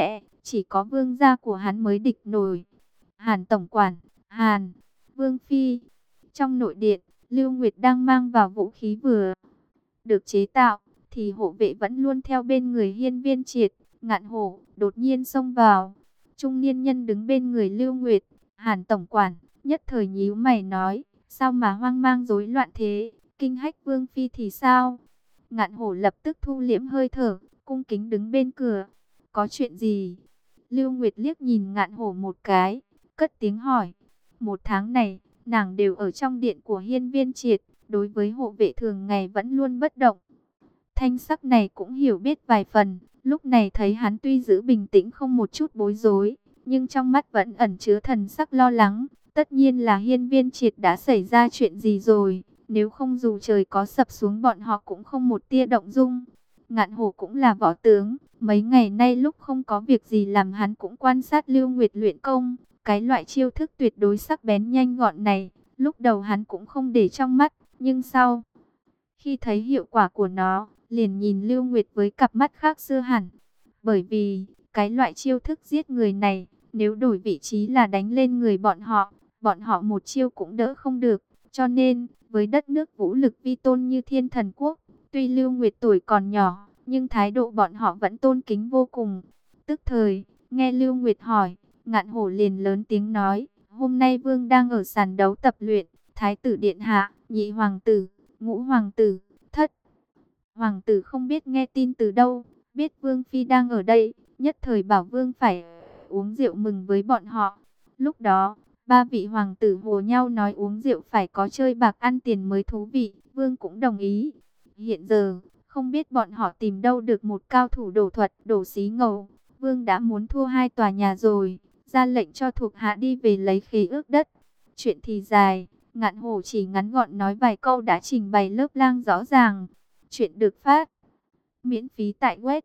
chỉ có vương gia của hắn mới địch nổi. Hàn tổng quản, Hàn, Vương Phi. Trong nội điện, Lưu Nguyệt đang mang vào vũ khí vừa được chế tạo, thì hộ vệ vẫn luôn theo bên người Hiên Viên Triệt. Ngạn Hổ đột nhiên xông vào. Trung niên nhân đứng bên người Lưu Nguyệt, Hàn tổng quản, nhất thời nhíu mày nói, sao mà hoang mang rối loạn thế, kinh hách Vương Phi thì sao? Ngạn Hổ lập tức thu liễm hơi thở, cung kính đứng bên cửa. Có chuyện gì? Lưu Nguyệt liếc nhìn Ngạn Hổ một cái, cất tiếng hỏi. Một tháng này, nàng đều ở trong điện của Hiên Viên Triệt, đối với hộ vệ thường ngày vẫn luôn bất động. Thanh sắc này cũng hiểu biết vài phần, lúc này thấy hắn tuy giữ bình tĩnh không một chút bối rối, nhưng trong mắt vẫn ẩn chứa thần sắc lo lắng. Tất nhiên là Hiên Viên Triệt đã xảy ra chuyện gì rồi, nếu không dù trời có sập xuống bọn họ cũng không một tia động dung. Ngạn Hổ cũng là võ tướng, mấy ngày nay lúc không có việc gì làm hắn cũng quan sát Lưu Nguyệt luyện công. Cái loại chiêu thức tuyệt đối sắc bén nhanh gọn này, lúc đầu hắn cũng không để trong mắt, nhưng sau khi thấy hiệu quả của nó, liền nhìn Lưu Nguyệt với cặp mắt khác xưa hẳn. Bởi vì, cái loại chiêu thức giết người này, nếu đổi vị trí là đánh lên người bọn họ một chiêu cũng đỡ không được. Cho nên, với đất nước vũ lực vi tôn như Thiên Thần Quốc, tuy Lưu Nguyệt tuổi còn nhỏ, nhưng thái độ bọn họ vẫn tôn kính vô cùng. Tức thời, nghe Lưu Nguyệt hỏi, Ngạn Hổ liền lớn tiếng nói, hôm nay vương đang ở sàn đấu tập luyện, thái tử điện hạ, nhị hoàng tử, ngũ hoàng tử, thất hoàng tử không biết nghe tin từ đâu, biết vương phi đang ở đây, nhất thời bảo vương phải uống rượu mừng với bọn họ. Lúc đó, ba vị hoàng tử hồ nhau nói uống rượu phải có chơi bạc ăn tiền mới thú vị, vương cũng đồng ý. Hiện giờ, không biết bọn họ tìm đâu được một cao thủ đổ thuật, đổ xí ngầu, vương đã muốn thua 2 tòa nhà rồi, ra lệnh cho thuộc hạ đi về lấy khế ước đất. Chuyện thì dài, Ngạn Hổ chỉ ngắn gọn nói vài câu đã trình bày lớp lang rõ ràng. Chuyện được phát miễn phí tại web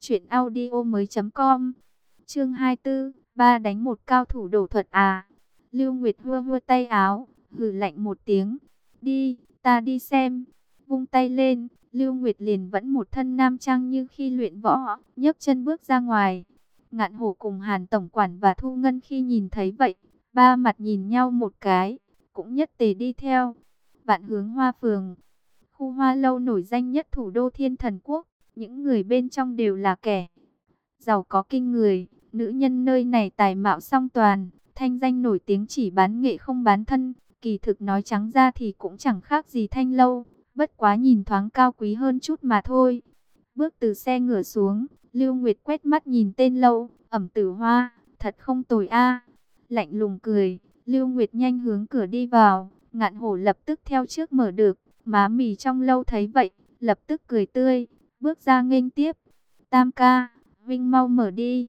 truyệnaudiomoi.com. Chương 24, ba đánh một cao thủ đổ thuật à? Lưu Nguyệt hua hua tay áo, hừ lạnh một tiếng. Đi, ta đi xem. Vung tay lên, Lưu Nguyệt liền vẫn một thân nam trang như khi luyện võ, nhấc chân bước ra ngoài. Ngạn Hổ cùng Hàn tổng quản và Thu Ngân khi nhìn thấy vậy, ba mặt nhìn nhau một cái, cũng nhất tề đi theo. Vạn Hướng Hoa Phường, khu hoa lâu nổi danh nhất thủ đô Thiên Thần Quốc, những người bên trong đều là kẻ giàu có kinh người, nữ nhân nơi này tài mạo song toàn, thanh danh nổi tiếng chỉ bán nghệ không bán thân, kỳ thực nói trắng ra thì cũng chẳng khác gì Thanh lâu, bất quá nhìn thoáng cao quý hơn chút mà thôi. Bước từ xe ngựa xuống, Lưu Nguyệt quét mắt nhìn tên lâu, Ẩm Tử Hoa, thật không tồi a. Lạnh lùng cười, Lưu Nguyệt nhanh hướng cửa đi vào, Ngạn Hổ lập tức theo trước mở được, má mì trong lâu thấy vậy, lập tức cười tươi, bước ra nghênh tiếp. Tam ca, Vinh mau mở đi.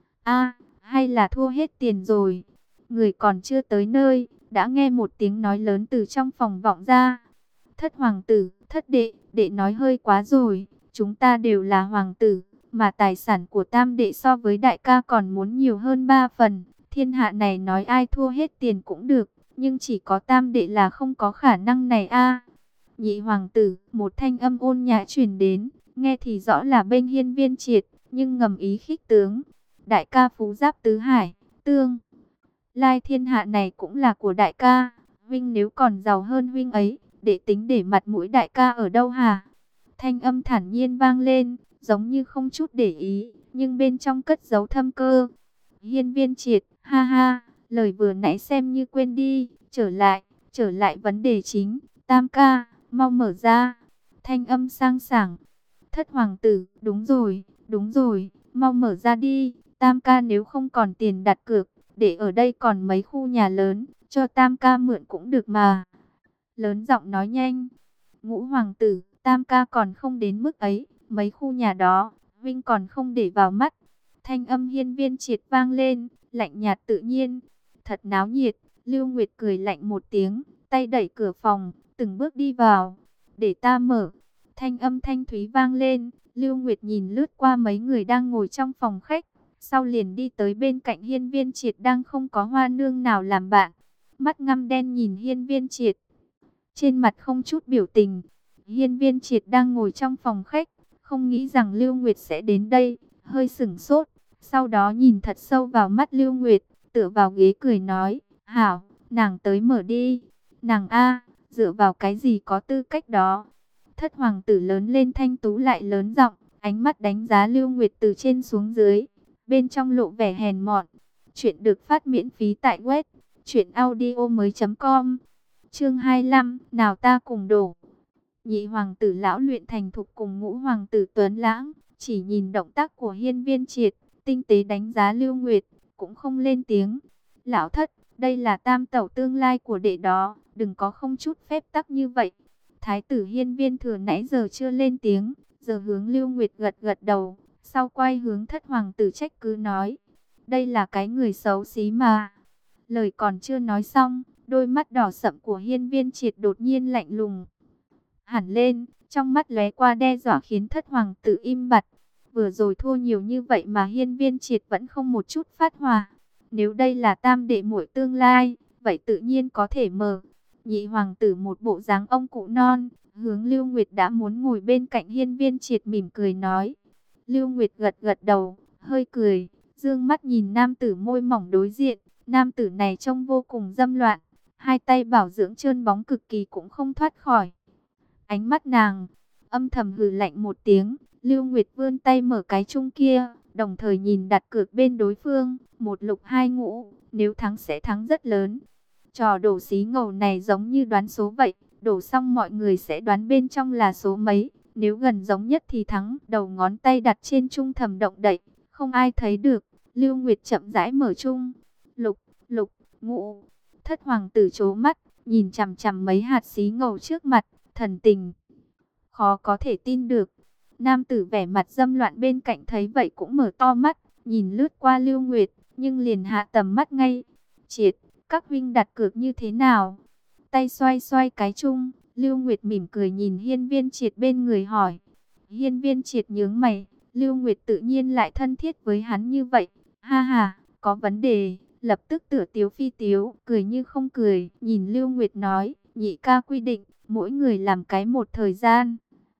A, hay là thua hết tiền rồi. Người còn chưa tới nơi, đã nghe một tiếng nói lớn từ trong phòng vọng ra. Thất hoàng tử, thất đệ, đệ nói hơi quá rồi, chúng ta đều là hoàng tử, mà tài sản của tam đệ so với đại ca còn muốn nhiều hơn 3 phần. Thiên hạ này nói ai thua hết tiền cũng được, nhưng chỉ có tam đệ là không có khả năng này a. Nhị hoàng tử, một thanh âm ôn nhã truyền đến, nghe thì rõ là bên Hiên Viên Triệt, nhưng ngầm ý khích tướng. Đại ca phú giáp tứ hải, tương lai thiên hạ này cũng là của đại ca. Vinh nếu còn giàu hơn huynh ấy, để tính để mặt mũi đại ca ở đâu hả? Thanh âm thản nhiên vang lên, giống như không chút để ý, nhưng bên trong cất giấu thâm cơ. Hiên Viên Triệt, ha ha, lời vừa nãy xem như quên đi, trở lại vấn đề chính. Tam ca, mau mở ra. Thanh âm sang sảng. Thất hoàng tử, đúng rồi, mau mở ra đi. Tam ca nếu không còn tiền đặt cược, để ở đây còn mấy khu nhà lớn, cho tam ca mượn cũng được mà. Lớn giọng nói nhanh. Ngũ hoàng tử, tam ca còn không đến mức ấy, mấy khu nhà đó, Vinh còn không để vào mắt. Thanh âm Hiên Viên Triệt vang lên, lạnh nhạt tự nhiên. Thật náo nhiệt, Lưu Nguyệt cười lạnh một tiếng, tay đẩy cửa phòng, từng bước đi vào. Để ta mở. Thanh âm thanh thúy vang lên, Lưu Nguyệt nhìn lướt qua mấy người đang ngồi trong phòng khách, sau liền đi tới bên cạnh Hiên Viên Triệt đang không có hoa nương nào làm bạn. Mắt ngăm đen nhìn Hiên Viên Triệt, trên mặt không chút biểu tình. Hiên Viên Triệt đang ngồi trong phòng khách, không nghĩ rằng Lưu Nguyệt sẽ đến đây, hơi sửng sốt, Sau đó nhìn thật sâu vào mắt Lưu Nguyệt, tựa vào ghế cười nói, hảo, nàng tới mở đi. Nàng a, dựa vào cái gì có tư cách đó. Thất hoàng tử lớn lên thanh tú lại lớn giọng, ánh mắt đánh giá Lưu Nguyệt từ trên xuống dưới, bên trong lộ vẻ hèn mọn. Chuyện được phát miễn phí tại web truyệnaudiomoi.com. Chương 25, nào ta cùng đổ. Nhị hoàng tử lão luyện thành thục cùng ngũ hoàng tử Tuấn Lãng, chỉ nhìn động tác của Hiên Viên Triệt, tinh tế đánh giá Lưu Nguyệt, cũng không lên tiếng. Lão thất, đây là tam tẩu tương lai của đệ đó, đừng có không chút phép tắc như vậy. Thái tử Hiên Viên Thừa nãy giờ chưa lên tiếng, giờ hướng Lưu Nguyệt gật gật đầu, sau quay hướng thất hoàng tử trách cứ nói, đây là cái người xấu xí mà. Lời còn chưa nói xong, đôi mắt đỏ sậm của Hiên Viên Triệt đột nhiên lạnh lùng hẳn lên, trong mắt lóe qua đe dọa khiến thất hoàng tử im bặt. Vừa rồi thua nhiều như vậy mà Hiên Viên Triệt vẫn không một chút phát hỏa. Nếu đây là tam đệ muội tương lai, vậy tự nhiên có thể mở. Nhị hoàng tử một bộ dáng ông cụ non, hướng Lưu Nguyệt đã muốn ngồi bên cạnh Hiên Viên Triệt mỉm cười nói. Lưu Nguyệt gật gật đầu, hơi cười, dương mắt nhìn nam tử môi mỏng đối diện. Nam tử này trông vô cùng dâm loạn, hai tay bảo dưỡng trơn bóng cực kỳ cũng không thoát khỏi ánh mắt nàng. Âm thầm hừ lạnh một tiếng, Lưu Nguyệt vươn tay mở cái chung kia, đồng thời nhìn đặt cược bên đối phương, một lục hai ngũ, nếu thắng sẽ thắng rất lớn. Trò đổ xí ngầu này giống như đoán số vậy, đổ xong mọi người sẽ đoán bên trong là số mấy, nếu gần giống nhất thì thắng. Đầu ngón tay đặt trên chung thầm động đậy, không ai thấy được. Lưu Nguyệt chậm rãi mở chung, lục, lục, ngũ. Thất hoàng tử trố mắt, nhìn chằm chằm mấy hạt xí ngầu trước mặt, thần tình khó có thể tin được. Nam tử vẻ mặt dâm loạn bên cạnh thấy vậy cũng mở to mắt, nhìn lướt qua Lưu Nguyệt, nhưng liền hạ tầm mắt ngay. Triệt, các huynh đặt cược như thế nào? Tay xoay xoay cái chung, Lưu Nguyệt mỉm cười nhìn Hiên Viên Triệt bên người hỏi. Hiên Viên Triệt nhướng mày, Lưu Nguyệt tự nhiên lại thân thiết với hắn như vậy. Ha ha, có vấn đề, lập tức tựa tiếu phi tiếu, cười như không cười, nhìn Lưu Nguyệt nói, nhị ca quy định, mỗi người làm cái một thời gian.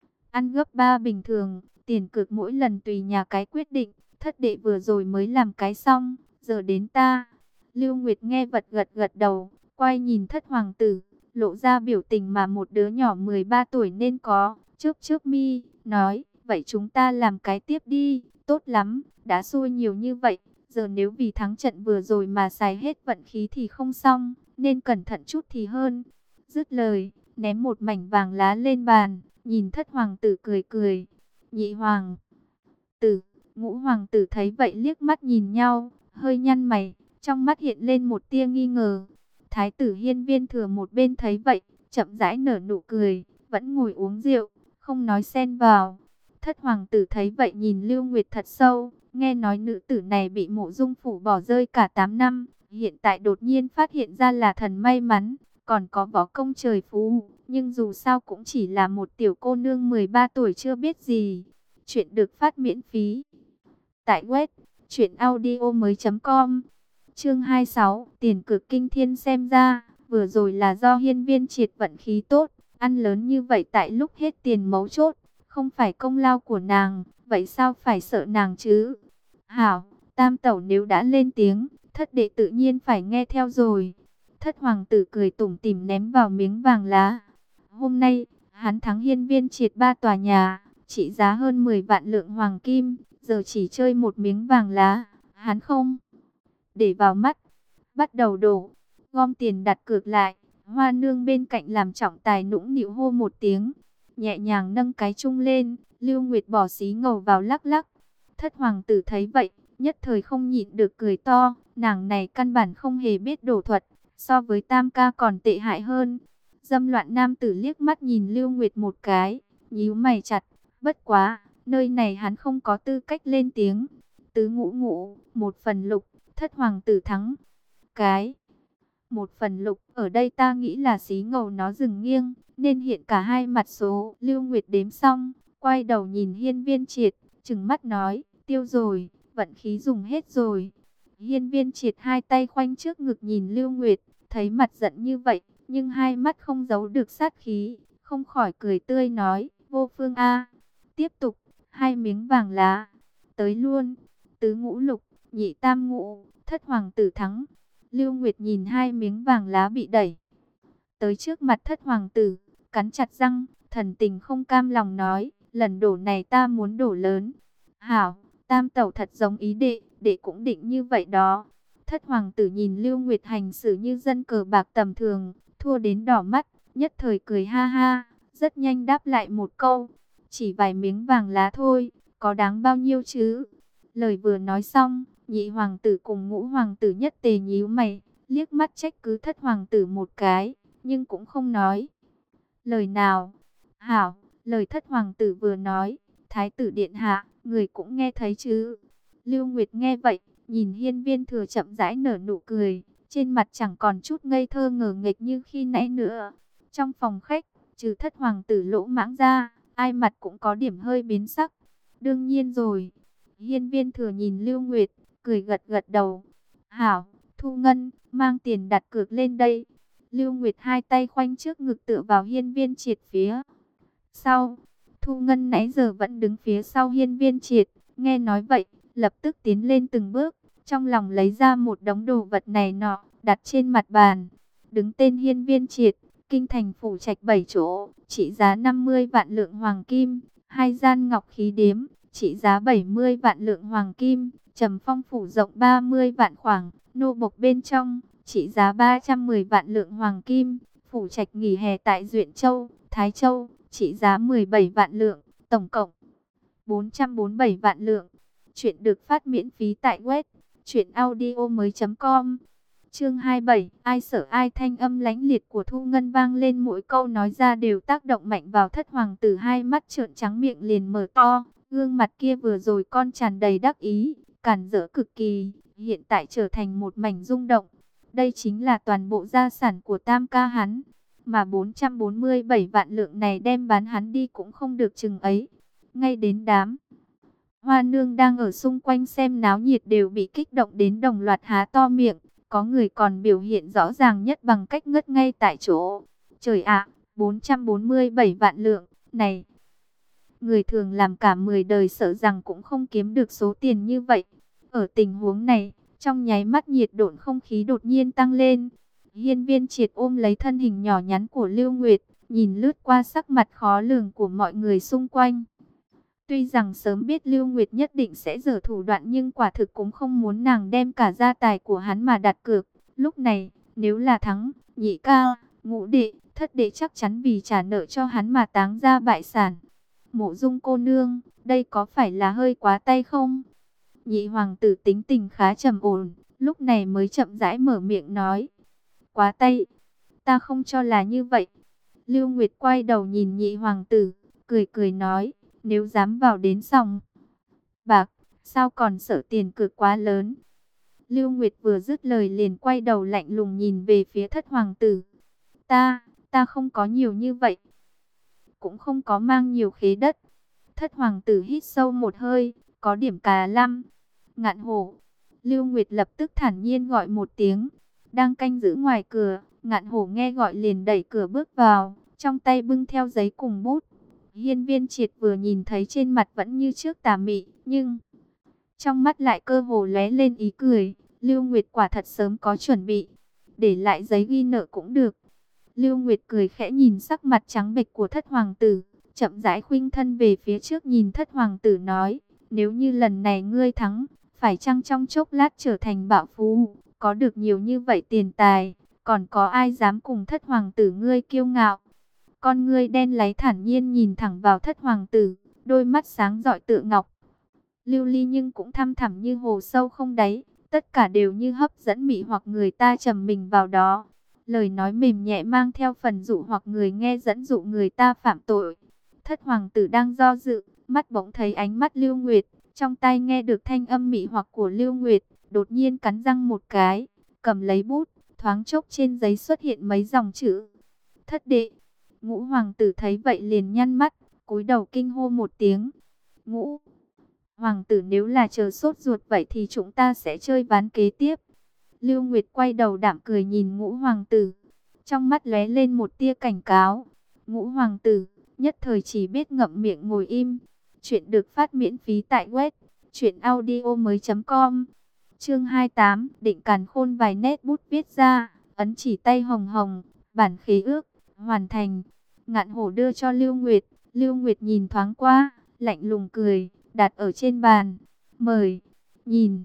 Ăn gấp 3 bình thường, tiền cược mỗi lần tùy nhà cái quyết định, thất đệ vừa rồi mới làm cái xong, giờ đến ta. Lưu Nguyệt nghe vật gật gật đầu, quay nhìn thất hoàng tử, lộ ra biểu tình mà một đứa nhỏ 13 tuổi nên có, chớp chớp mi, nói, vậy chúng ta làm cái tiếp đi, tốt lắm, đã xui nhiều như vậy, giờ nếu vì thắng trận vừa rồi mà xài hết vận khí thì không xong, nên cẩn thận chút thì hơn. Dứt lời, ném một mảnh vàng lá lên bàn, nhìn thất hoàng tử cười cười. Nhị hoàng tử, ngũ hoàng tử thấy vậy liếc mắt nhìn nhau, hơi nhăn mày, trong mắt hiện lên một tia nghi ngờ. Thái tử Hiên Viên Thừa một bên thấy vậy, chậm rãi nở nụ cười, vẫn ngồi uống rượu, không nói xen vào. Thất hoàng tử thấy vậy nhìn Lưu Nguyệt thật sâu, nghe nói nữ tử này bị Mộ Dung phủ bỏ rơi cả 8 năm, hiện tại đột nhiên phát hiện ra là thần may mắn, còn có võ công trời phú, nhưng dù sao cũng chỉ là một tiểu cô nương 13 tuổi chưa biết gì. Chuyện được phát miễn phí tại web truyệnaudiomoi.com. Chương 26, tiền cược kinh thiên. Xem ra vừa rồi là do Hiên Viên Triệt vận khí tốt, ăn lớn như vậy tại lúc hết tiền mấu chốt, không phải công lao của nàng, vậy sao phải sợ nàng chứ? Hảo, tam tẩu nếu đã lên tiếng, thất đệ tự nhiên phải nghe theo rồi. Thất hoàng tử cười tủm tỉm ném vào miếng vàng lá. Hôm nay, hắn thắng Hiên Viên Triệt 3 tòa nhà, trị giá hơn 10 vạn lượng hoàng kim, giờ chỉ chơi một miếng vàng lá, hắn không để vào mắt, bắt đầu đổ, gom tiền đặt cược lại. Hoa nương bên cạnh làm trọng tài nũng nịu hô một tiếng, nhẹ nhàng nâng cái chung lên, Lưu Nguyệt bỏ xí ngầu vào lắc lắc. Thất hoàng tử thấy vậy, nhất thời không nhịn được cười to, nàng này căn bản không hề biết đổ thuật, so với tam ca còn tệ hại hơn. Dâm loạn nam tử liếc mắt nhìn Lưu Nguyệt một cái, nhíu mày chặt, bất quá, nơi này hắn không có tư cách lên tiếng. Tứ ngũ ngũ, một phần lục, thất hoàng tử thắng. Cái một phần lục, ở đây ta nghĩ là xí ngầu nó dừng nghiêng, nên hiện cả hai mặt số. Lưu Nguyệt đếm xong, quay đầu nhìn Hiên Viên Triệt, trừng mắt nói, tiêu rồi, vận khí dùng hết rồi. Hiên Viên Triệt hai tay khoanh trước ngực nhìn Lưu Nguyệt, thấy mặt giận như vậy, nhưng hai mắt không giấu được sát khí, không khỏi cười tươi nói, vô phương a. Tiếp tục, hai miếng vàng lá, tới luôn. tứ ngũ lục, nhị tam ngũ, thất hoàng tử thắng. Lưu Nguyệt nhìn hai miếng vàng lá bị đẩy tới trước mặt thất hoàng tử, cắn chặt răng, thần tình không cam lòng nói, lần đổ này ta muốn đổ lớn. Hảo, tam tẩu thật giống ý đệ cũng định như vậy đó. Thất hoàng tử nhìn Lưu Nguyệt hành xử như dân cờ bạc tầm thường, thua đến đỏ mắt, nhất thời cười ha ha, rất nhanh đáp lại một câu, chỉ vài miếng vàng lá thôi, có đáng bao nhiêu chứ. Lời vừa nói xong, nhị hoàng tử cùng ngũ hoàng tử nhất tề nhíu mày, liếc mắt trách cứ thất hoàng tử một cái, nhưng cũng không nói lời nào. Hảo, lời thất hoàng tử vừa nói, thái tử điện hạ, người cũng nghe thấy chứ. Lưu Nguyệt nghe vậy, nhìn hiên viên thừa chậm rãi nở nụ cười, trên mặt chẳng còn chút ngây thơ ngờ nghệch như khi nãy nữa. Trong phòng khách, trừ thất hoàng tử Lỗ Mãng ra, ai mặt cũng có điểm hơi biến sắc. Đương nhiên rồi. Hiên viên thừa nhìn Lưu Nguyệt, cười gật gật đầu. Hảo, thu ngân, mang tiền đặt cược lên đây. Lưu Nguyệt hai tay khoanh trước ngực tựa vào hiên viên triệt phía sau. Thu ngân nãy giờ vẫn đứng phía sau hiên viên triệt, nghe nói vậy, lập tức tiến lên từng bước, trong lòng lấy ra một đống đồ vật này nọ, đặt trên mặt bàn. Đứng tên hiên viên triệt, kinh thành phủ trạch 7 chỗ, trị giá 50 vạn lượng hoàng kim, hai gian ngọc khí điếm, trị giá 70 vạn lượng hoàng kim, trầm phong phủ rộng 30 vạn khoảng, nô bộc bên trong, trị giá 310 vạn lượng hoàng kim, phủ trạch nghỉ hè tại Duyện Châu, Thái Châu, trị giá 17 vạn lượng, tổng cộng 447 vạn lượng. Chuyện được phát miễn phí tại web truyệnaudiomoi.com. Chương 27, ai sợ ai, thanh âm lãnh liệt của Thu Ngân vang lên, mỗi câu nói ra đều tác động mạnh vào thất hoàng tử, hai mắt trợn trắng, miệng liền mở to, gương mặt kia vừa rồi con tràn đầy đắc ý, càn rỡ cực kỳ, hiện tại trở thành một mảnh rung động. Đây chính là toàn bộ gia sản của tam ca hắn, mà 447 vạn lượng này đem bán hắn đi cũng không được chừng ấy. Ngay đến đám hoa nương đang ở xung quanh xem náo nhiệt đều bị kích động đến đồng loạt há to miệng, có người còn biểu hiện rõ ràng nhất bằng cách ngất ngay tại chỗ. Trời ạ, 447 vạn lượng, này, người thường làm cả 10 đời sợ rằng cũng không kiếm được số tiền như vậy. Ở tình huống này, trong nháy mắt nhiệt độ không khí đột nhiên tăng lên. Hiên viên triệt ôm lấy thân hình nhỏ nhắn của Lưu Nguyệt, nhìn lướt qua sắc mặt khó lường của mọi người xung quanh. Tuy rằng sớm biết Lưu Nguyệt nhất định sẽ giở thủ đoạn, nhưng quả thực cũng không muốn nàng đem cả gia tài của hắn mà đặt cược. Lúc này, nếu là thắng, nhị ca, ngũ đệ, thất đệ chắc chắn vì trả nợ cho hắn mà táng ra bại sản. Mộ Dung cô nương, đây có phải là hơi quá tay không? Nhị hoàng tử tính tình khá trầm ổn, lúc này mới chậm rãi mở miệng nói. Quá tay, ta không cho là như vậy. Lưu Nguyệt quay đầu nhìn nhị hoàng tử, cười cười nói, nếu dám vào đến sòng bạc, sao còn sợ tiền cược quá lớn. Lưu Nguyệt vừa dứt lời liền quay đầu lạnh lùng nhìn về phía thất hoàng tử. Ta không có nhiều như vậy, cũng không có mang nhiều khế đất. Thất hoàng tử hít sâu một hơi, có điểm cà lăm, ngạn hổ. Lưu Nguyệt lập tức thản nhiên gọi một tiếng. Đang canh giữ ngoài cửa, ngạn hổ nghe gọi liền đẩy cửa bước vào, trong tay bưng theo giấy cùng bút. Hiên viên triệt vừa nhìn thấy trên mặt vẫn như trước tà mị, nhưng trong mắt lại cơ hồ lóe lên ý cười. Lưu Nguyệt quả thật sớm có chuẩn bị, để lại giấy ghi nợ cũng được. Lưu Nguyệt cười khẽ nhìn sắc mặt trắng bệch của thất hoàng tử, chậm rãi khuynh thân về phía trước nhìn thất hoàng tử nói, nếu như lần này ngươi thắng, phải chăng trong chốc lát trở thành bạo phú, có được nhiều như vậy tiền tài, còn có ai dám cùng thất hoàng tử ngươi kiêu ngạo. Con ngươi đen láy thản nhiên nhìn thẳng vào thất hoàng tử, đôi mắt sáng rọi tựa ngọc lưu ly, nhưng cũng thăm thẳm như hồ sâu không đáy, tất cả đều như hấp dẫn mị hoặc người ta trầm mình vào đó. Lời nói mềm nhẹ mang theo phần dụ hoặc người nghe, dẫn dụ người ta phạm tội. Thất hoàng tử đang do dự, mắt bỗng thấy ánh mắt Lưu Nguyệt, trong tai nghe được thanh âm mị hoặc của Lưu Nguyệt, đột nhiên cắn răng một cái, cầm lấy bút, thoáng chốc trên giấy xuất hiện mấy dòng chữ. Thất đệ. Ngũ hoàng tử thấy vậy liền nhăn mắt, cúi đầu kinh hô một tiếng. Ngũ hoàng tử, nếu là chờ sốt ruột vậy thì chúng ta sẽ chơi ván kế tiếp. Lưu Nguyệt quay đầu đạm cười nhìn Ngũ hoàng tử, trong mắt lóe lên một tia cảnh cáo. Ngũ hoàng tử nhất thời chỉ biết ngậm miệng ngồi im. Chuyện được phát miễn phí tại web Chuyện audio mới.com. Chương 28, định càn khôn vài nét bút viết ra, ấn chỉ tay hồng hồng, bản khế ước, hoàn thành. Ngạn Hổ đưa cho Lưu Nguyệt, Lưu Nguyệt nhìn thoáng qua, lạnh lùng cười, đặt ở trên bàn. Mời, nhìn.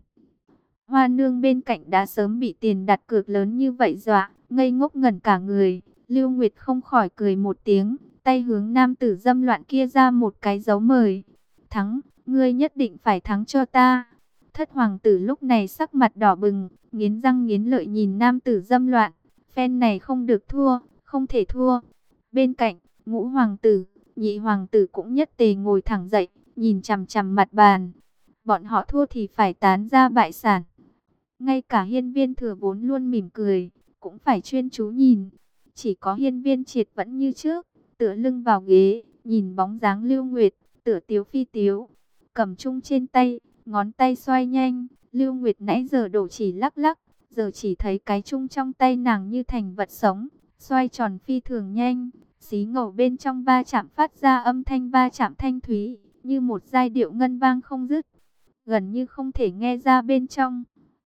Hoa nương bên cạnh đã sớm bị tiền đặt cược lớn như vậy dọa, ngây ngốc ngẩn cả người. Lưu Nguyệt không khỏi cười một tiếng, tay hướng nam tử dâm loạn kia ra một cái dấu mời. Thắng, ngươi nhất định phải thắng cho ta. Thất hoàng tử lúc này sắc mặt đỏ bừng, nghiến răng nghiến lợi nhìn nam tử dâm loạn. Phen này không được thua, không thể thua. Bên cạnh, ngũ hoàng tử, nhị hoàng tử cũng nhất tề ngồi thẳng dậy, nhìn chằm chằm mặt bàn. Bọn họ thua thì phải tán ra bại sản. Ngay cả Hiên Viên Thừa vốn luôn mỉm cười, cũng phải chuyên chú nhìn. Chỉ có Hiên Viên Triệt vẫn như trước, tựa lưng vào ghế, nhìn bóng dáng Lưu Nguyệt, tựa tiếu phi tiếu, cầm chung trên tay, ngón tay xoay nhanh. Lưu Nguyệt nãy giờ đổ chỉ lắc lắc, giờ chỉ thấy cái chung trong tay nàng như thành vật sống, xoay tròn phi thường nhanh. Xí ngầu bên trong va chạm phát ra âm thanh va chạm thanh thúy, như một giai điệu ngân vang không dứt, gần như không thể nghe ra bên trong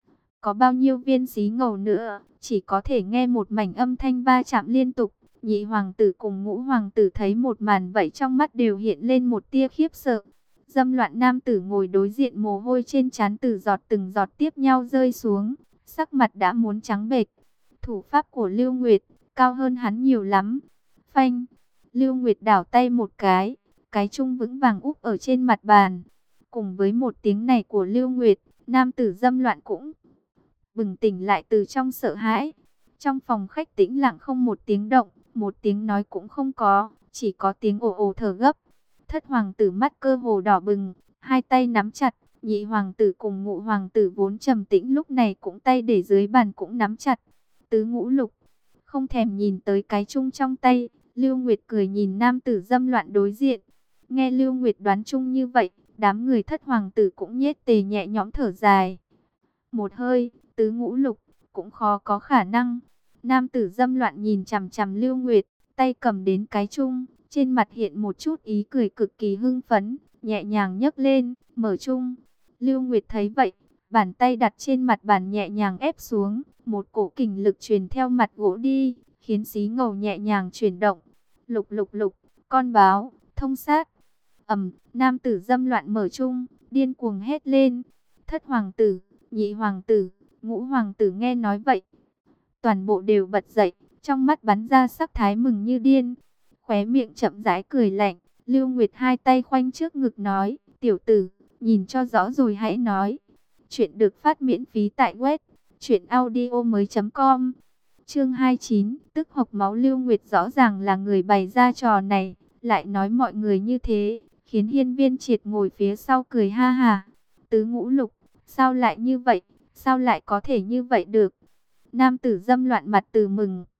có bao nhiêu viên xí ngầu nữa, chỉ có thể nghe một mảnh âm thanh va chạm liên tục. Nhị hoàng tử cùng ngũ hoàng tử thấy một màn vậy trong mắt đều hiện lên một tia khiếp sợ. Dâm loạn nam tử ngồi đối diện, mồ hôi trên trán từng giọt tiếp nhau rơi xuống, sắc mặt đã muốn trắng bệch. Thủ pháp của Lưu Nguyệt cao hơn hắn nhiều lắm. Phanh, Lưu Nguyệt đảo tay một cái chung vững vàng úp ở trên mặt bàn. Cùng với một tiếng này của Lưu Nguyệt, nam tử dâm loạn cũng bừng tỉnh lại từ trong sợ hãi. Trong phòng khách tĩnh lặng không một tiếng động, một tiếng nói cũng không có, chỉ có tiếng ồ ồ thở gấp. Thất hoàng tử mắt cơ hồ đỏ bừng, hai tay nắm chặt. Nhị hoàng tử cùng ngũ hoàng tử vốn trầm tĩnh lúc này cũng tay để dưới bàn cũng nắm chặt. Tứ ngũ lục không thèm nhìn tới cái chung trong tay. Lưu Nguyệt cười nhìn nam tử dâm loạn đối diện. Nghe Lưu Nguyệt đoán chung như vậy, đám người thất hoàng tử cũng nhếch tề nhẹ nhõm thở dài. Một hơi, tứ ngũ lục cũng khó có khả năng. Nam tử dâm loạn nhìn chằm chằm Lưu Nguyệt, tay cầm đến cái chung, trên mặt hiện một chút ý cười cực kỳ hưng phấn, nhẹ nhàng nhấc lên, mở chung. Lưu Nguyệt thấy vậy, bàn tay đặt trên mặt bàn nhẹ nhàng ép xuống, một cổ kình lực truyền theo mặt gỗ đi, khiến xí ngầu nhẹ nhàng chuyển động. Lục lục lục, con báo, thông sát. Nam tử dâm loạn mở chung, điên cuồng hét lên. Thất hoàng tử, nhị hoàng tử, ngũ hoàng tử nghe nói vậy, toàn bộ đều bật dậy, trong mắt bắn ra sắc thái mừng như điên, khóe miệng chậm rãi cười lạnh. Lưu Nguyệt hai tay khoanh trước ngực nói, tiểu tử, nhìn cho rõ rồi hãy nói. Chuyện được phát miễn phí tại web truyệnaudiomoi.com. Chương 29, tức hộc máu. Lưu Nguyệt rõ ràng là người bày ra trò này, lại nói mọi người như thế, khiến Hiên Viên Triệt ngồi phía sau cười ha ha. Tứ ngũ lục, sao lại như vậy? Sao lại có thể như vậy được? Nam tử dâm loạn mặt từ mừng,